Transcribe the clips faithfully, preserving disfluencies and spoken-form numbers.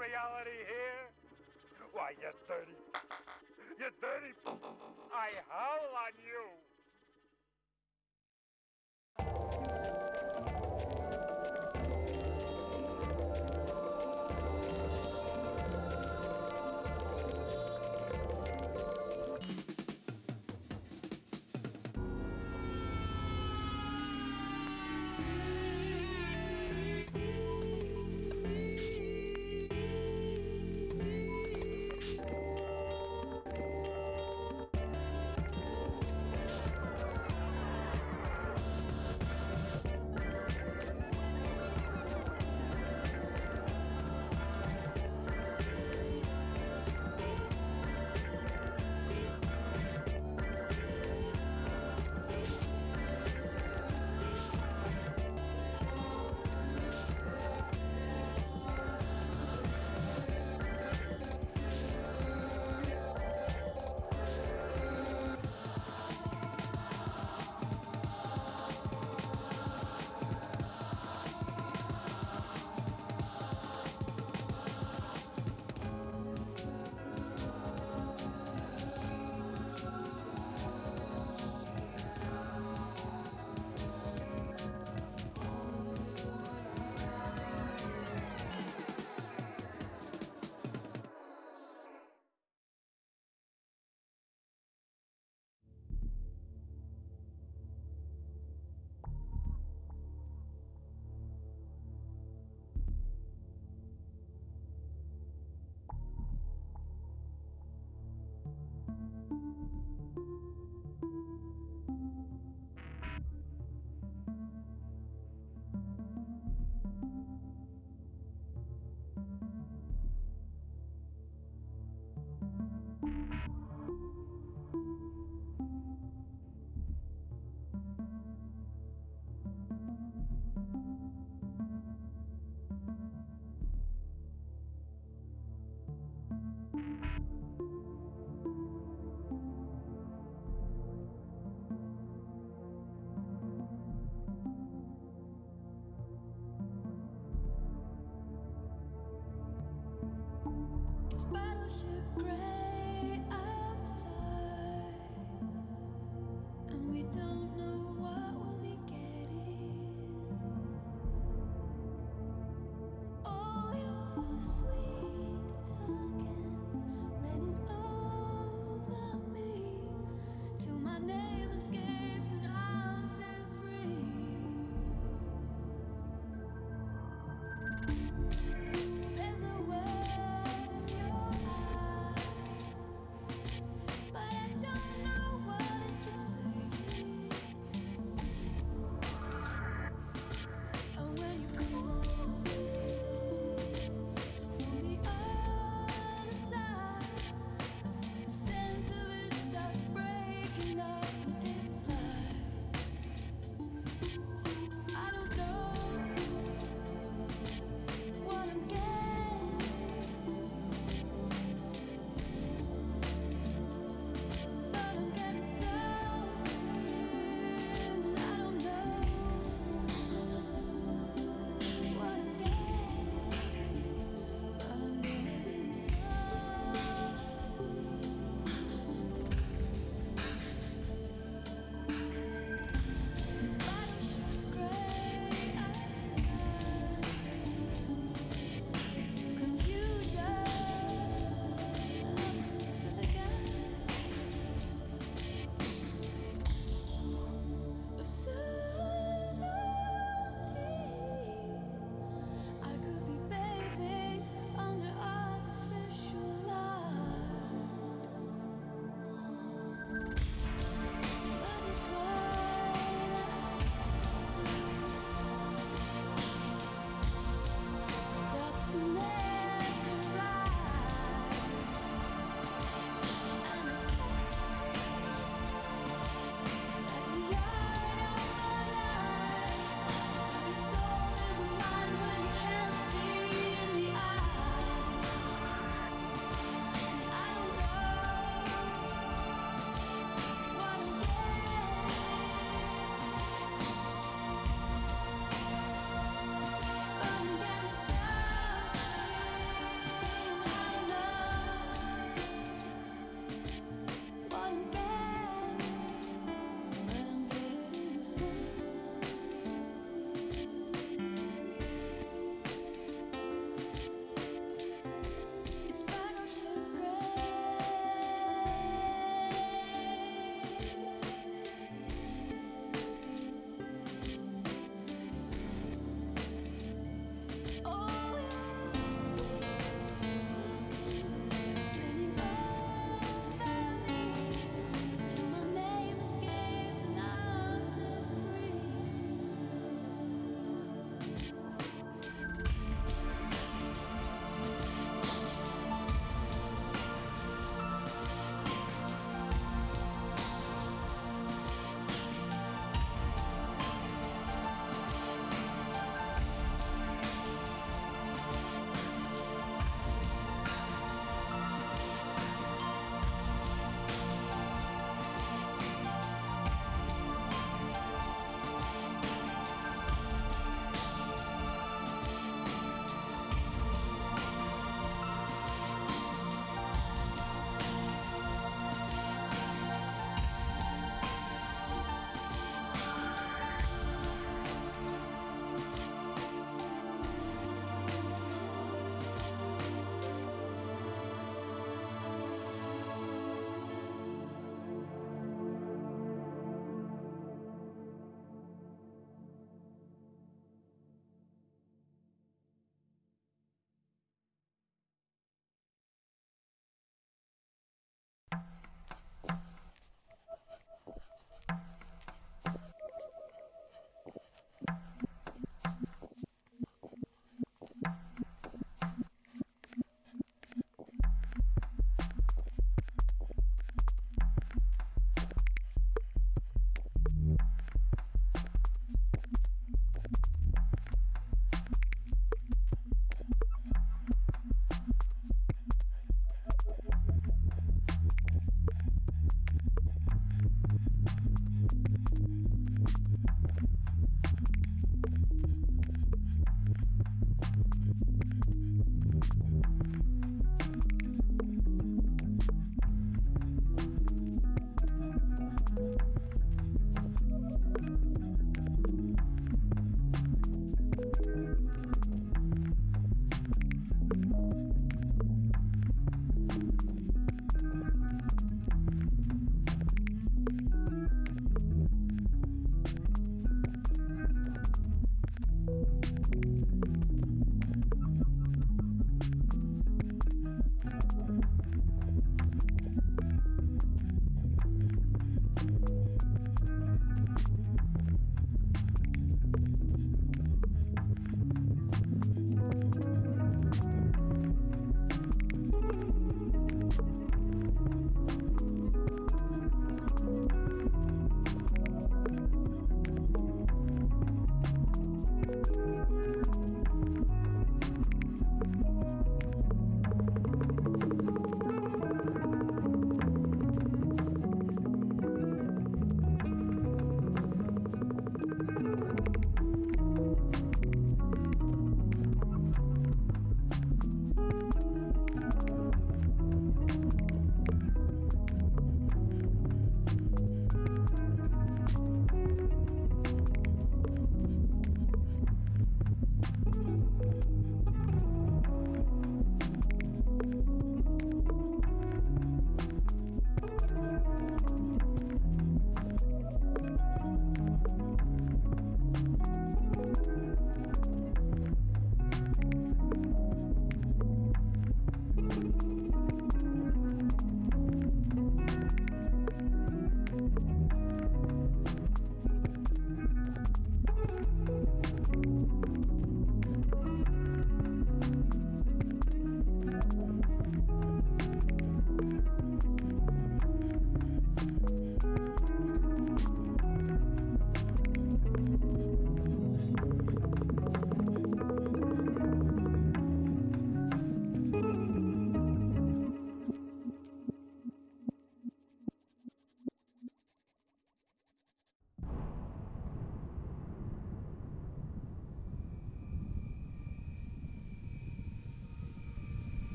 reality here? Why, you're dirty. You're dirty. I howl on you. It's battleship gray outside, and we don't know what we'll be getting. Oh, your sweet talking raining over me, till my name escapes and I'm set free. There's a word in your eye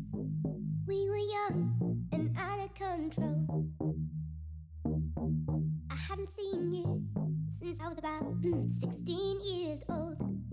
We were young and out of control. I haven't seen you since I was about mm, sixteen years old.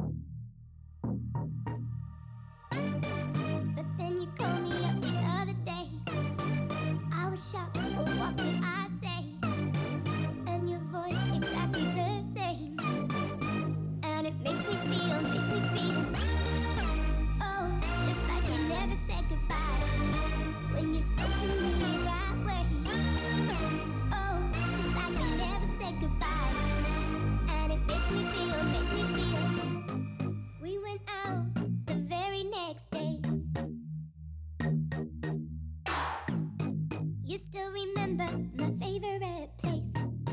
But then you called me up the other day. I was shocked, but what could I say? And your voice exactly the same. And it makes me feel, makes me feel, oh, just like we never said goodbye. When you spoke to me that way, oh, just like we never said goodbye. And it makes me feel, makes me feel. We went out the very next day. You still remember my favorite place.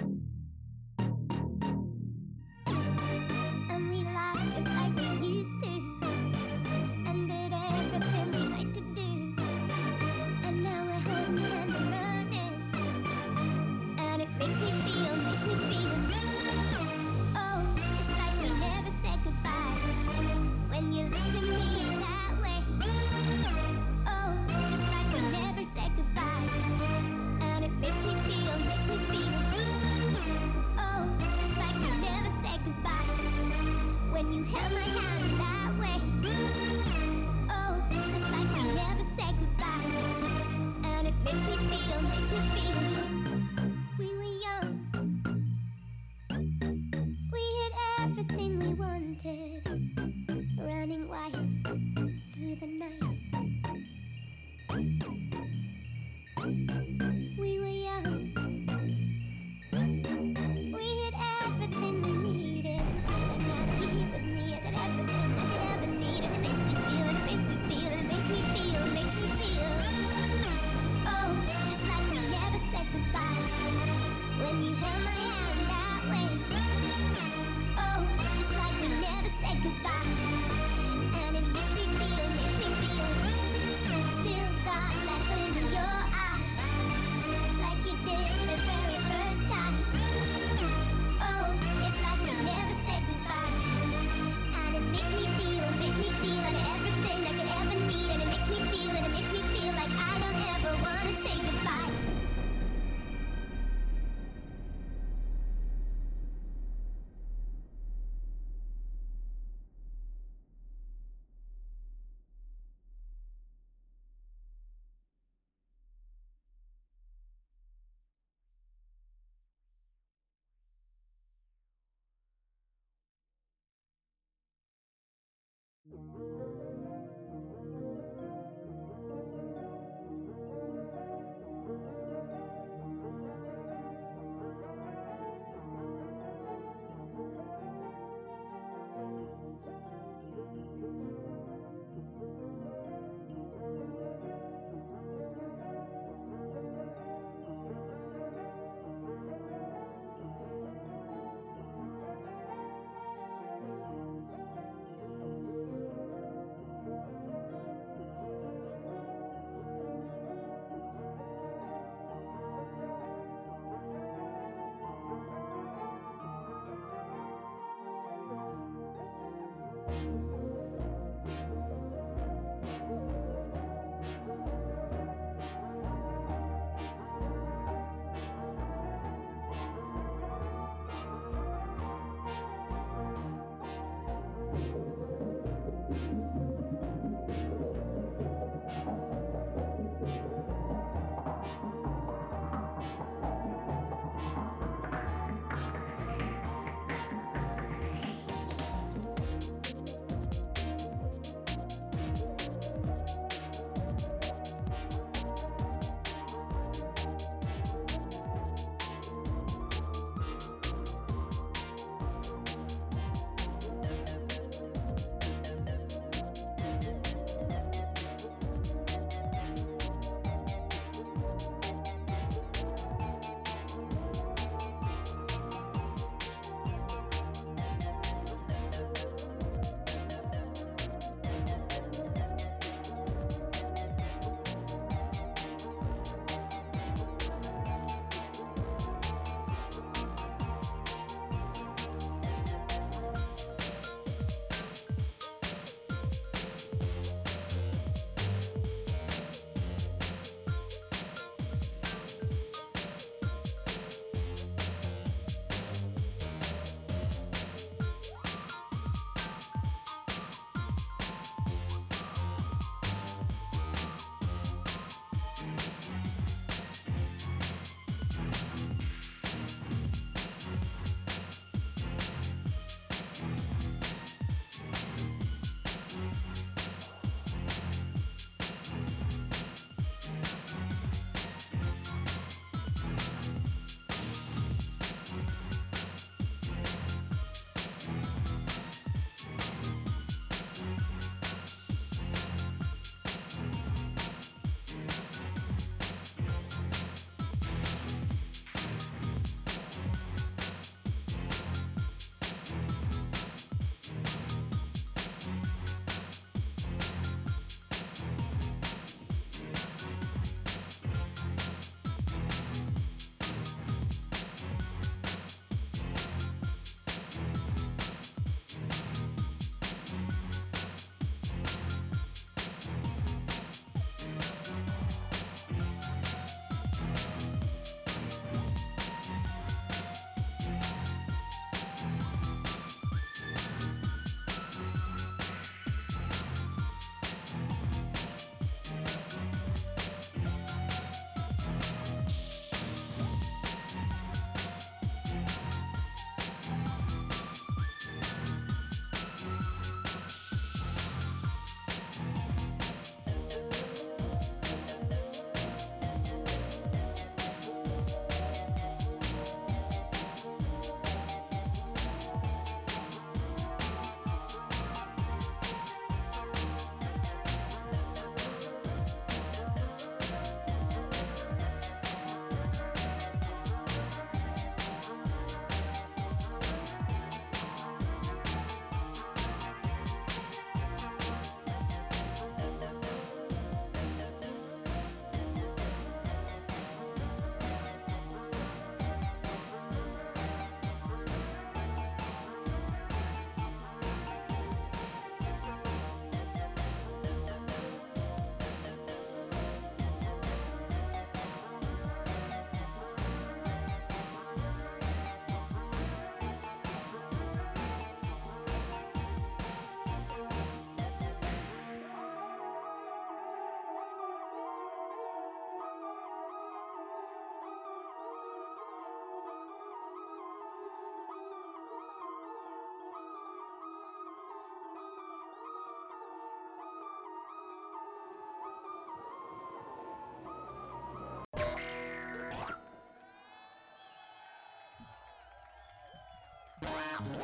And we laughed just like we used to, and did everything we like to do. And now we're holding hands and running, and it makes me feel, makes me feel, oh, just like we never said goodbye. When you looked at me that way, oh, just like we never said goodbye. And it makes me feel, makes me feel, oh, just like we never said goodbye. When you held my hand that way, oh, just like we never said goodbye. And it makes me feel, makes me feel. We were young, we had everything we wanted, running wild through the night. We were young, we had everything we needed, and sitting out here with me, I got everything I could ever need. And it makes me feel, and it makes me feel, and it makes me feel, makes me feel, oh, just like we never said goodbye. When you held my hand that way, oh, just like we never said goodbye. And it makes me feel, makes me feel, still got that glint in your eye, like you did the very first time. Oh, it's like we never said goodbye. And it makes me feel, makes me feel like everything I could ever need. And it makes me feel, and it makes me feel like I don't ever wanna say goodbye.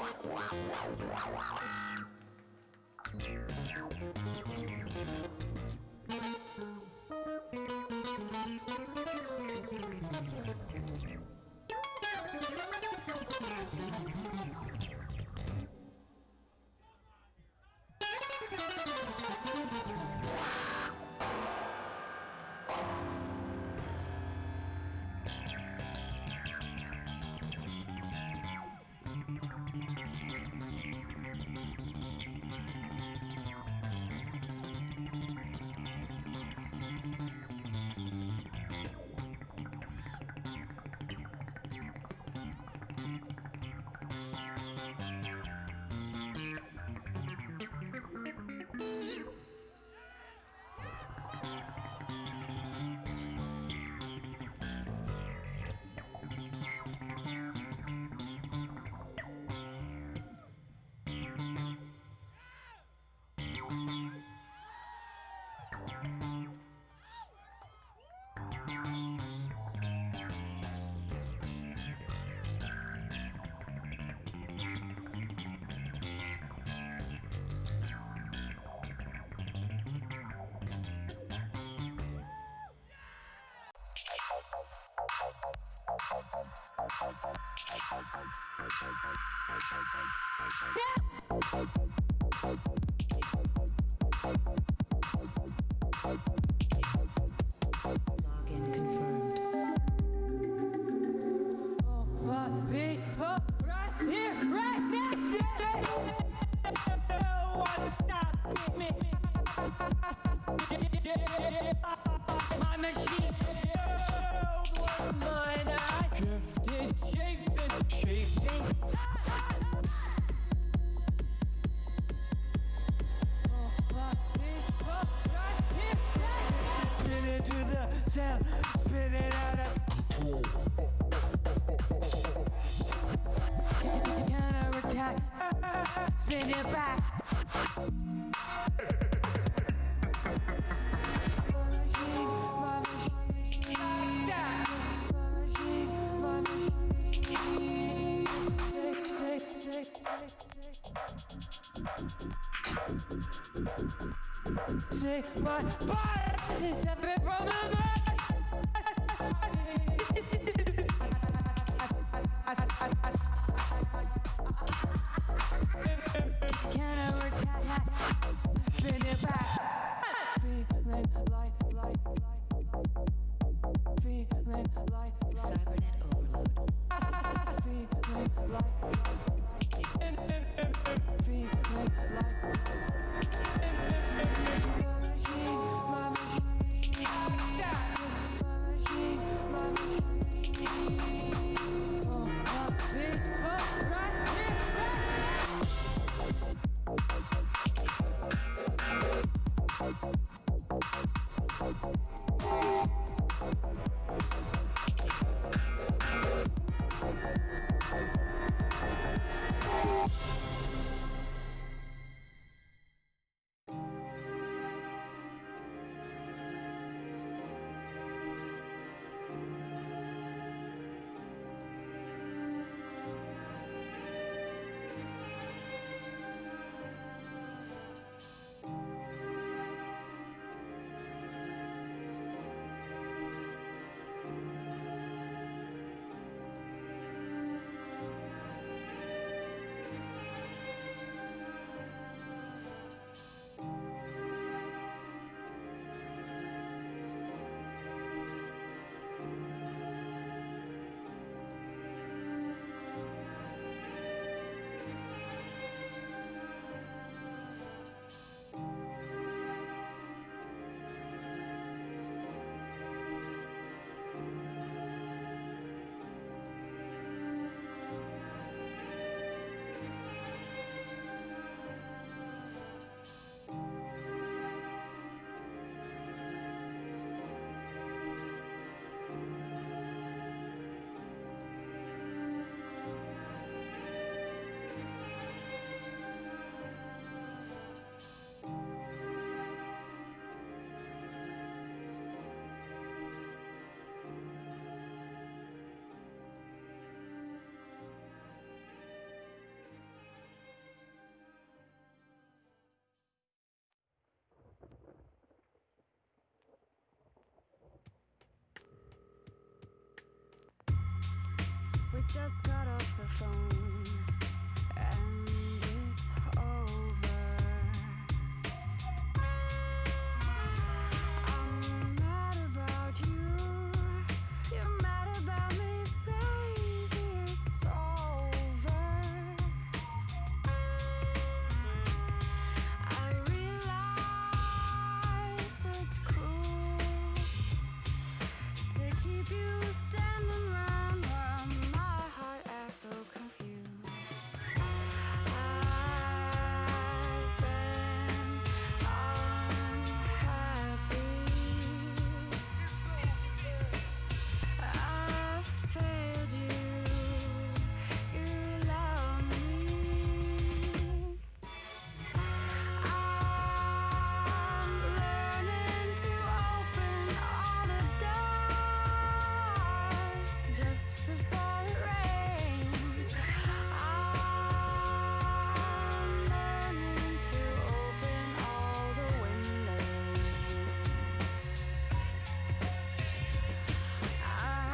Login confirmed. But people right here, right now, no one stops me. My machine was mine. I drifted, shapes and shaping. Spin it to the sound, spin it out of counter attack, spin it back. My machine, my machine, my machine. Say, say, say, say. Say my body is separate from the body. Counter attack, spin it back. Feeling like, like, like, feeling like, like, Cybernet overload. feeling like, like, feeling like. My machine, my machine, my machine, my machine. just got off the phone and it's over. I'm mad about you. You're mad about me, baby. It's over. I realize it's cruel to keep you standing around while my heart acts so confused. I've been unhappy. I failed you. You love me. I'm learning to open all the doors just before it rains. I'm learning to open all the windows. I'm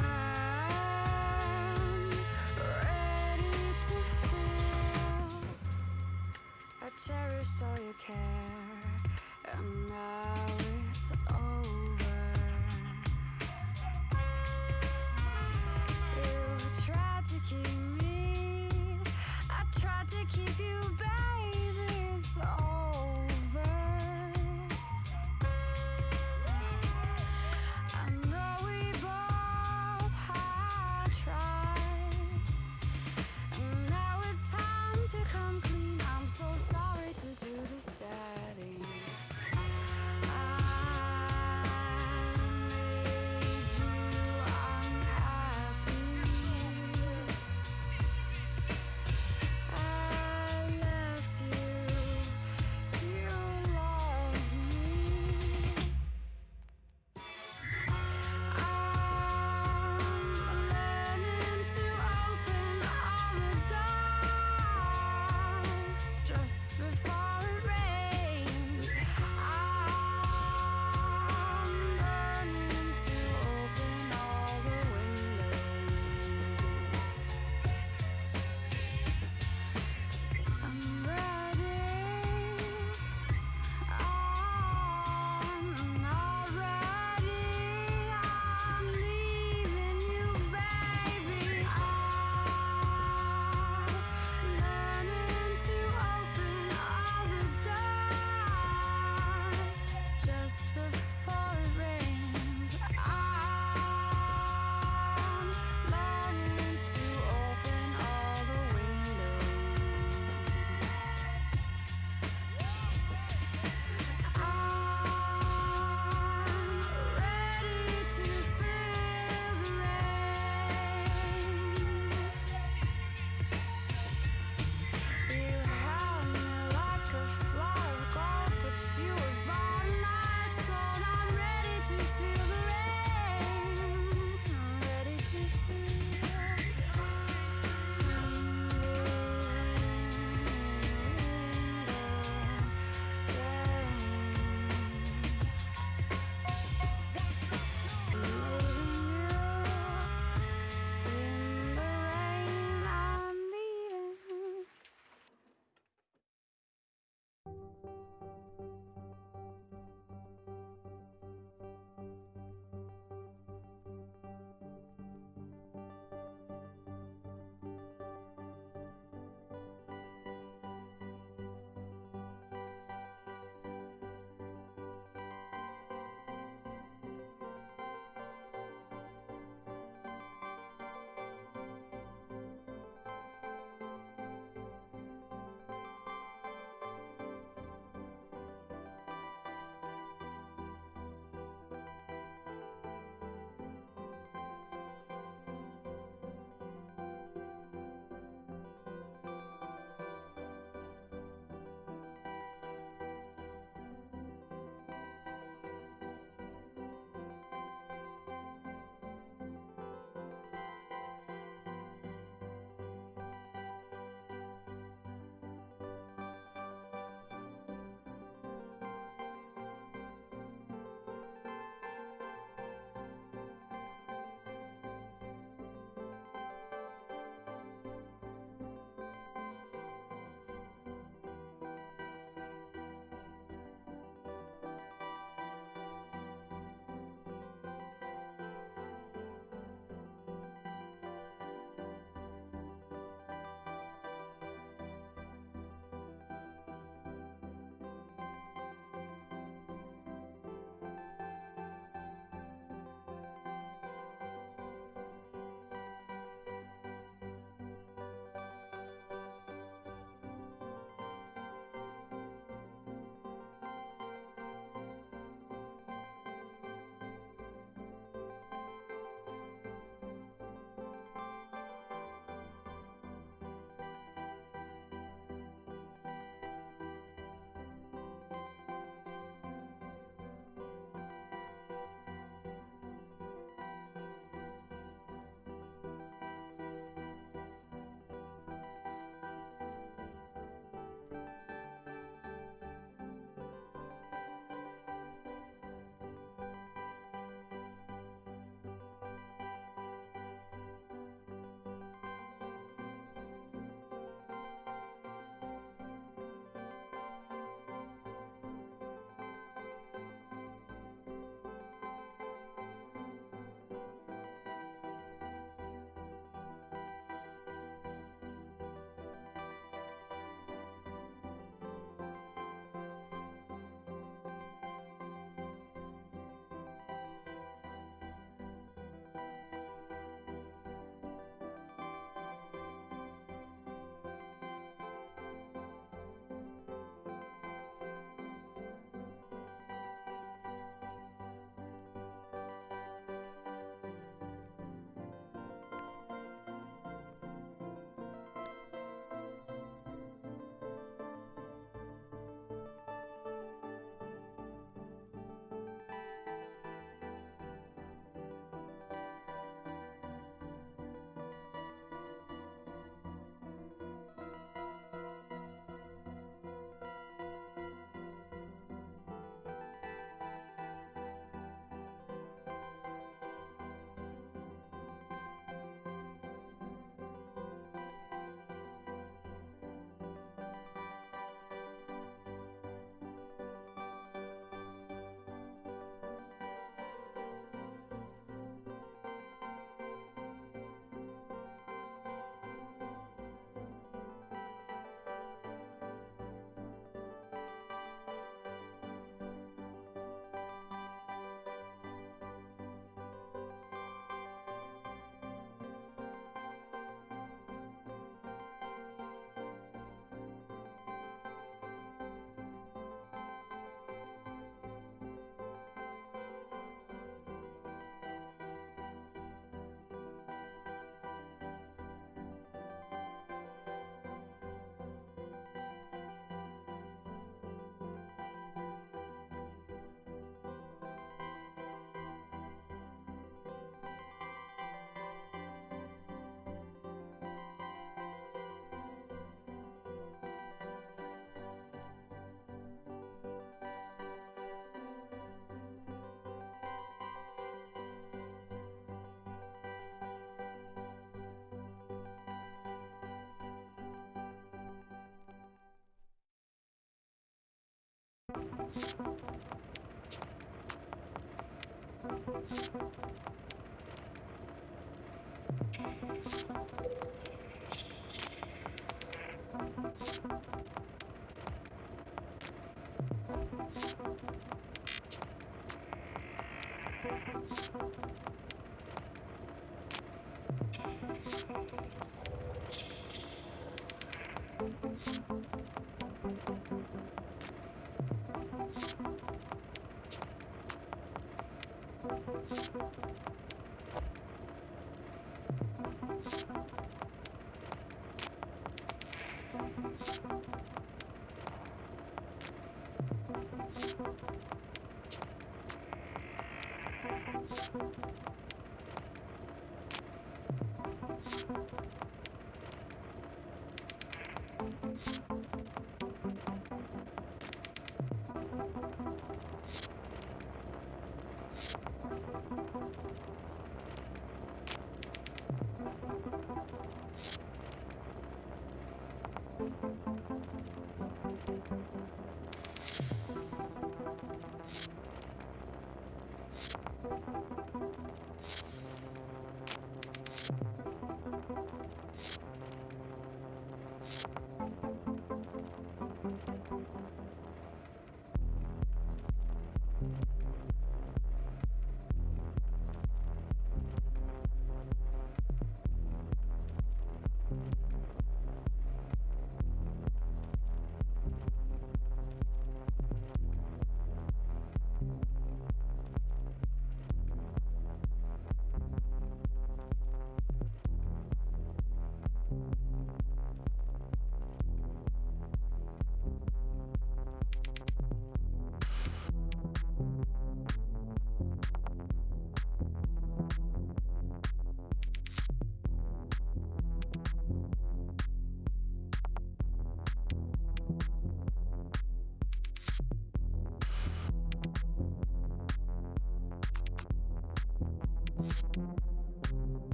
ready to feel. I cherished all your care, and now it's over. You tried to keep me, I tried to keep you, baby. It's over. I know we both had tried, and now it's time to come clean. I'm so sorry to do this, Daddy. I made you unhappy. I let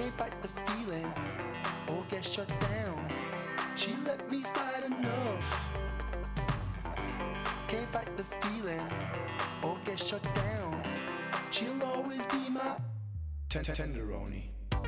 Can't fight the feeling or get shut down. She let me slide enough. Can't fight the feeling or get shut down. She'll always be my tenderoni.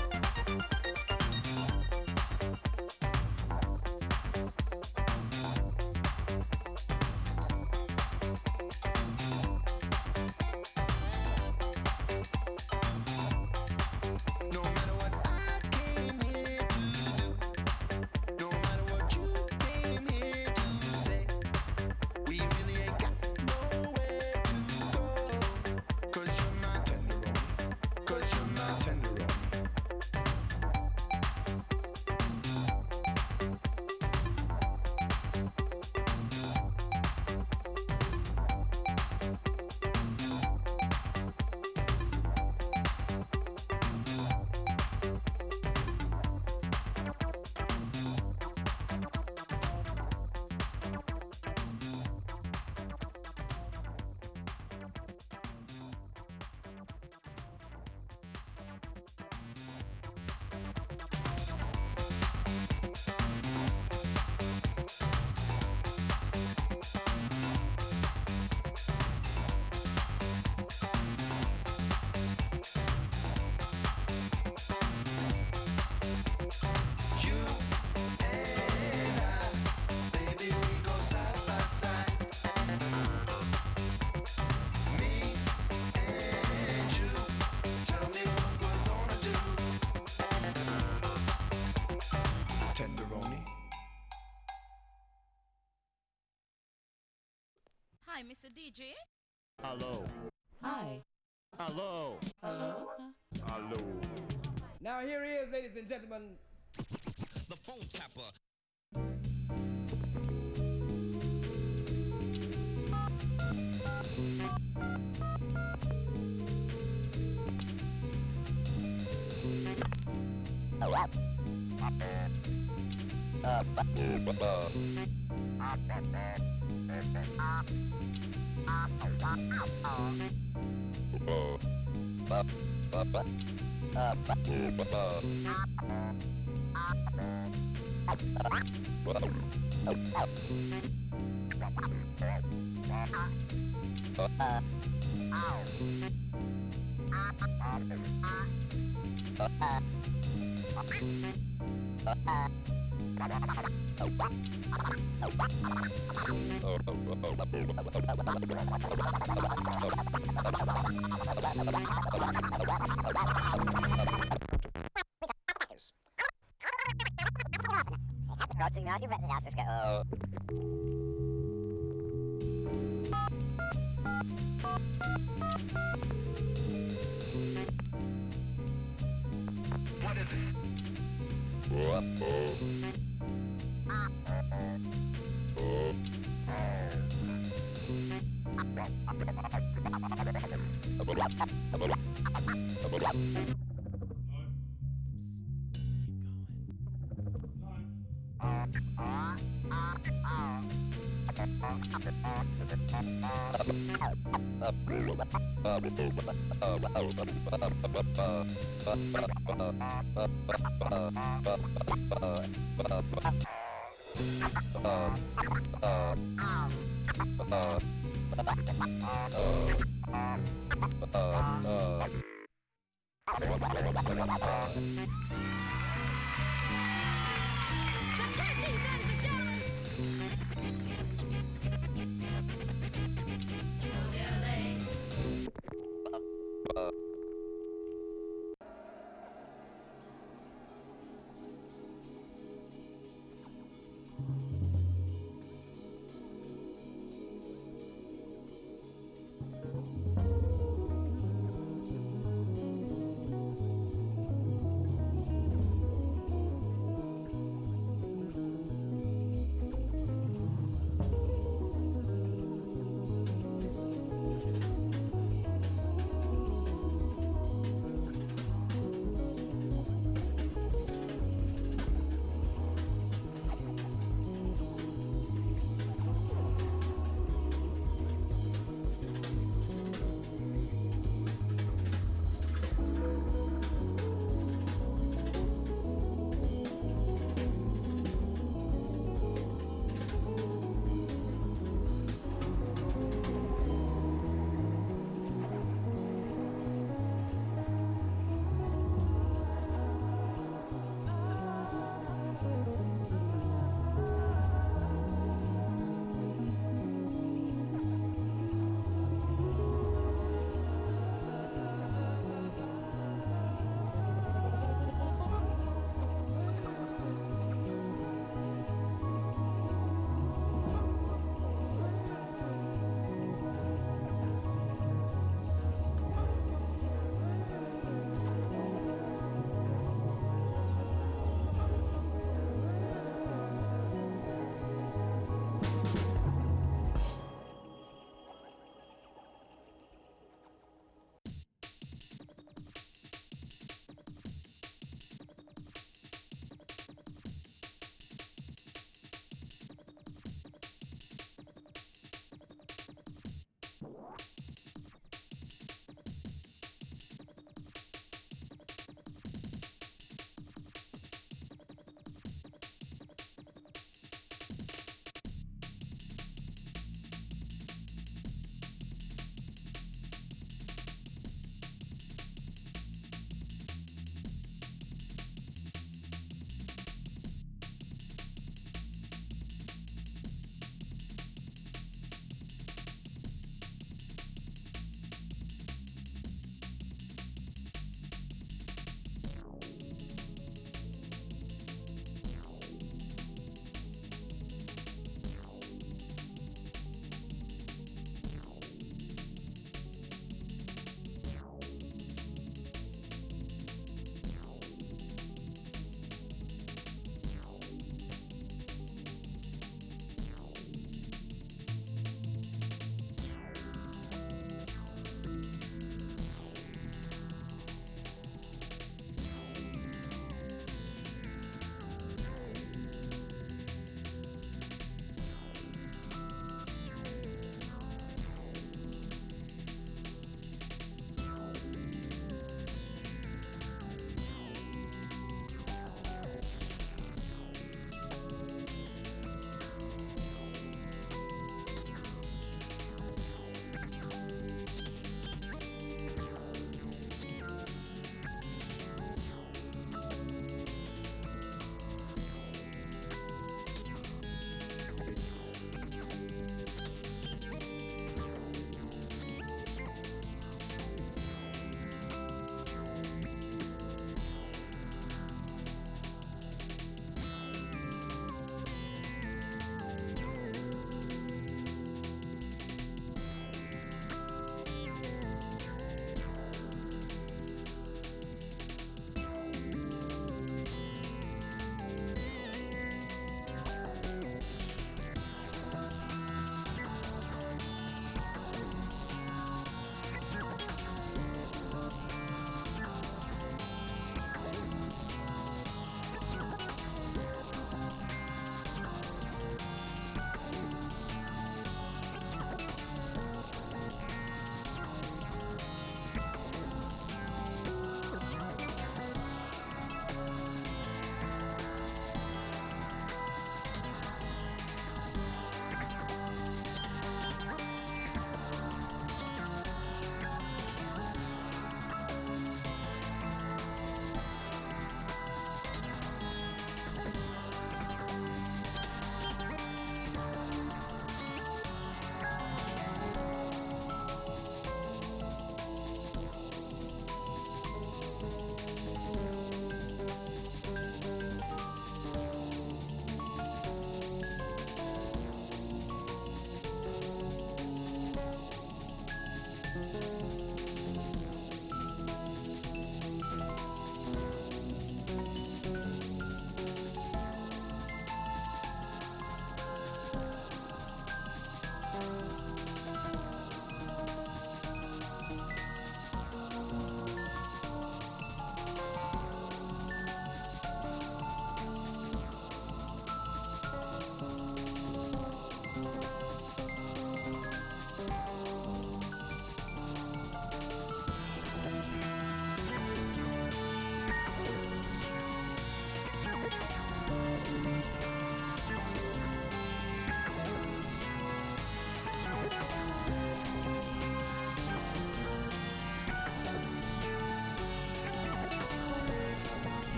Hi, Mister D J. Hello. Hi. Hello. Hello. Hello. Now here he is, ladies and gentlemen. The phone tapper. Approaching out your disaster scale. What is it?